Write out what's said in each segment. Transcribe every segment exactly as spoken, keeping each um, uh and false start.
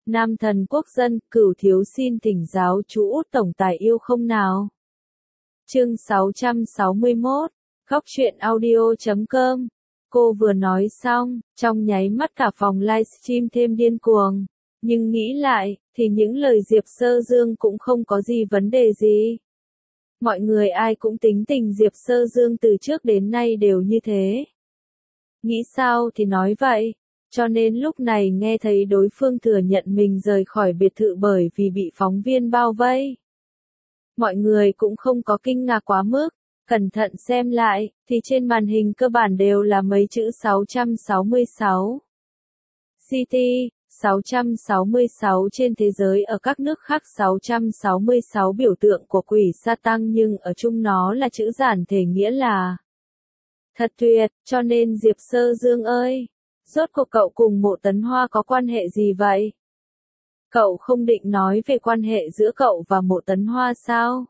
Nam thần quốc dân, Cửu thiếu xin thỉnh giáo chú Út tổng tài yêu không nào. Chương sáu trăm sáu mươi mốt, Góc truyện audio chấm com. Cô vừa nói xong, trong nháy mắt cả phòng livestream thêm điên cuồng. Nhưng nghĩ lại, thì những lời Diệp Sơ Dương cũng không có gì vấn đề gì. Mọi người ai cũng tính tình Diệp Sơ Dương từ trước đến nay đều như thế. Nghĩ sao thì nói vậy. Cho nên lúc này nghe thấy đối phương thừa nhận mình rời khỏi biệt thự bởi vì bị phóng viên bao vây. Mọi người cũng không có kinh ngạc quá mức, cẩn thận xem lại, thì trên màn hình cơ bản đều là mấy chữ sáu trăm sáu mươi sáu. City, sáu trăm sáu mươi sáu trên thế giới, ở các nước khác sáu trăm sáu mươi sáu biểu tượng của quỷ Satan, nhưng ở chung nó là chữ giản thể nghĩa là thật tuyệt, cho nên Diệp Sơ Dương ơi! Rốt cuộc cậu cùng Mộ Tấn Hoa có quan hệ gì vậy? Cậu không định nói về quan hệ giữa cậu và Mộ Tấn Hoa sao?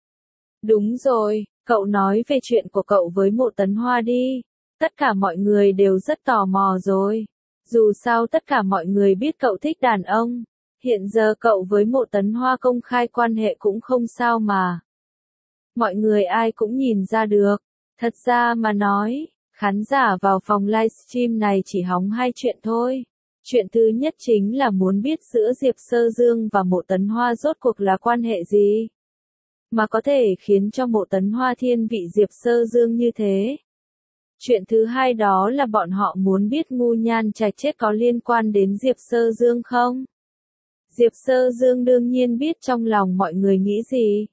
Đúng rồi, cậu nói về chuyện của cậu với Mộ Tấn Hoa đi. Tất cả mọi người đều rất tò mò rồi. Dù sao tất cả mọi người biết cậu thích đàn ông. Hiện giờ cậu với Mộ Tấn Hoa công khai quan hệ cũng không sao mà. Mọi người ai cũng nhìn ra được. Thật ra mà nói, khán giả vào phòng livestream này chỉ hóng hai chuyện thôi. Chuyện thứ nhất chính là muốn biết giữa Diệp Sơ Dương và Mộ Tấn Hoa rốt cuộc là quan hệ gì, mà có thể khiến cho Mộ Tấn Hoa thiên vị Diệp Sơ Dương như thế. Chuyện thứ hai đó là bọn họ muốn biết Ngu Nhan Trạch chết có liên quan đến Diệp Sơ Dương không? Diệp Sơ Dương đương nhiên biết trong lòng mọi người nghĩ gì.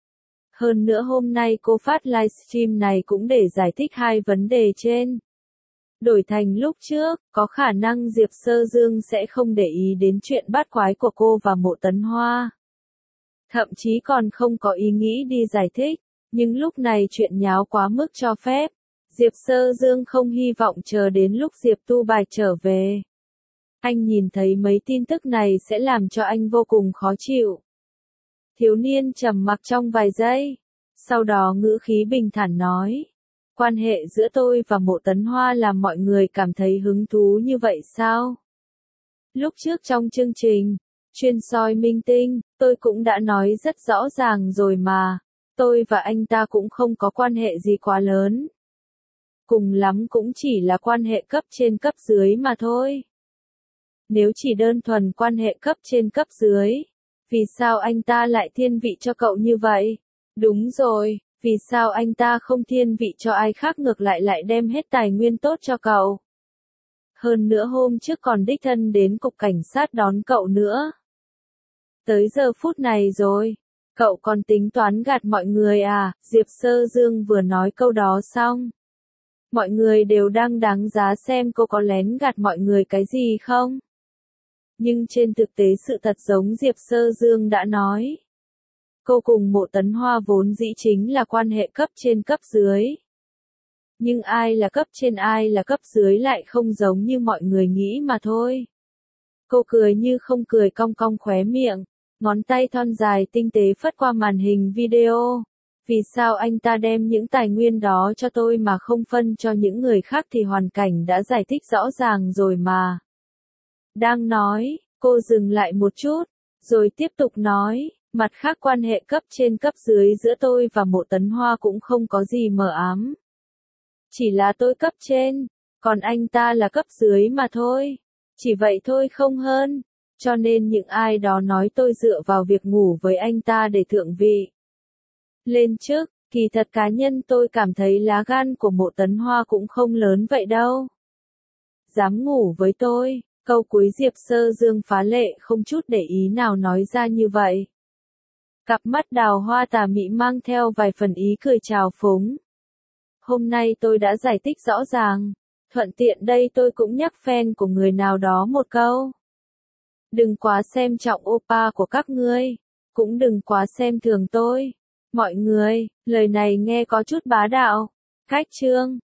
Hơn nữa hôm nay cô phát livestream này cũng để giải thích hai vấn đề trên. Đổi thành lúc trước, có khả năng Diệp Sơ Dương sẽ không để ý đến chuyện bát quái của cô và Mộ Tấn Hoa. Thậm chí còn không có ý nghĩ đi giải thích, nhưng lúc này chuyện nháo quá mức cho phép. Diệp Sơ Dương không hy vọng chờ đến lúc Diệp Tu Bài trở về. Anh nhìn thấy mấy tin tức này sẽ làm cho anh vô cùng khó chịu. Thiếu niên trầm mặc trong vài giây, sau đó ngữ khí bình thản nói. Quan hệ giữa tôi và Mộ Tấn Hoa làm mọi người cảm thấy hứng thú như vậy sao? Lúc trước trong chương trình, chuyên soi minh tinh, tôi cũng đã nói rất rõ ràng rồi mà. Tôi và anh ta cũng không có quan hệ gì quá lớn. Cùng lắm cũng chỉ là quan hệ cấp trên cấp dưới mà thôi. Nếu chỉ đơn thuần quan hệ cấp trên cấp dưới, vì sao anh ta lại thiên vị cho cậu như vậy? Đúng rồi, vì sao anh ta không thiên vị cho ai khác, ngược lại lại đem hết tài nguyên tốt cho cậu? Hơn nữa hôm trước còn đích thân đến cục cảnh sát đón cậu nữa. Tới giờ phút này rồi, cậu còn tính toán gạt mọi người à? Diệp Sơ Dương vừa nói câu đó xong. Mọi người đều đang đáng giá xem cô có lén gạt mọi người cái gì không? Nhưng trên thực tế sự thật giống Diệp Sơ Dương đã nói. Cô cùng Mộ Tấn Hoa vốn dĩ chính là quan hệ cấp trên cấp dưới. Nhưng ai là cấp trên ai là cấp dưới lại không giống như mọi người nghĩ mà thôi. Cô cười như không cười, cong cong khóe miệng, ngón tay thon dài tinh tế phất qua màn hình video. Vì sao anh ta đem những tài nguyên đó cho tôi mà không phân cho những người khác, thì hoàn cảnh đã giải thích rõ ràng rồi mà. Đang nói, cô dừng lại một chút, rồi tiếp tục nói, mặt khác quan hệ cấp trên cấp dưới giữa tôi và Mộ Tấn Hoa cũng không có gì mờ ám. Chỉ là tôi cấp trên, còn anh ta là cấp dưới mà thôi. Chỉ vậy thôi không hơn. Cho nên những ai đó nói tôi dựa vào việc ngủ với anh ta để thượng vị lên chức, kỳ thật cá nhân tôi cảm thấy lá gan của Mộ Tấn Hoa cũng không lớn vậy đâu. Dám ngủ với tôi, câu cuối Diệp Sơ Dương phá lệ không chút để ý nào nói ra như vậy. Cặp mắt đào hoa tà mị mang theo vài phần ý cười trào phúng. Hôm nay tôi đã giải thích rõ ràng, thuận tiện đây tôi cũng nhắc fan của người nào đó một câu. Đừng quá xem trọng oppa của các ngươi, cũng đừng quá xem thường tôi. Mọi người, lời này nghe có chút bá đạo. Cách chương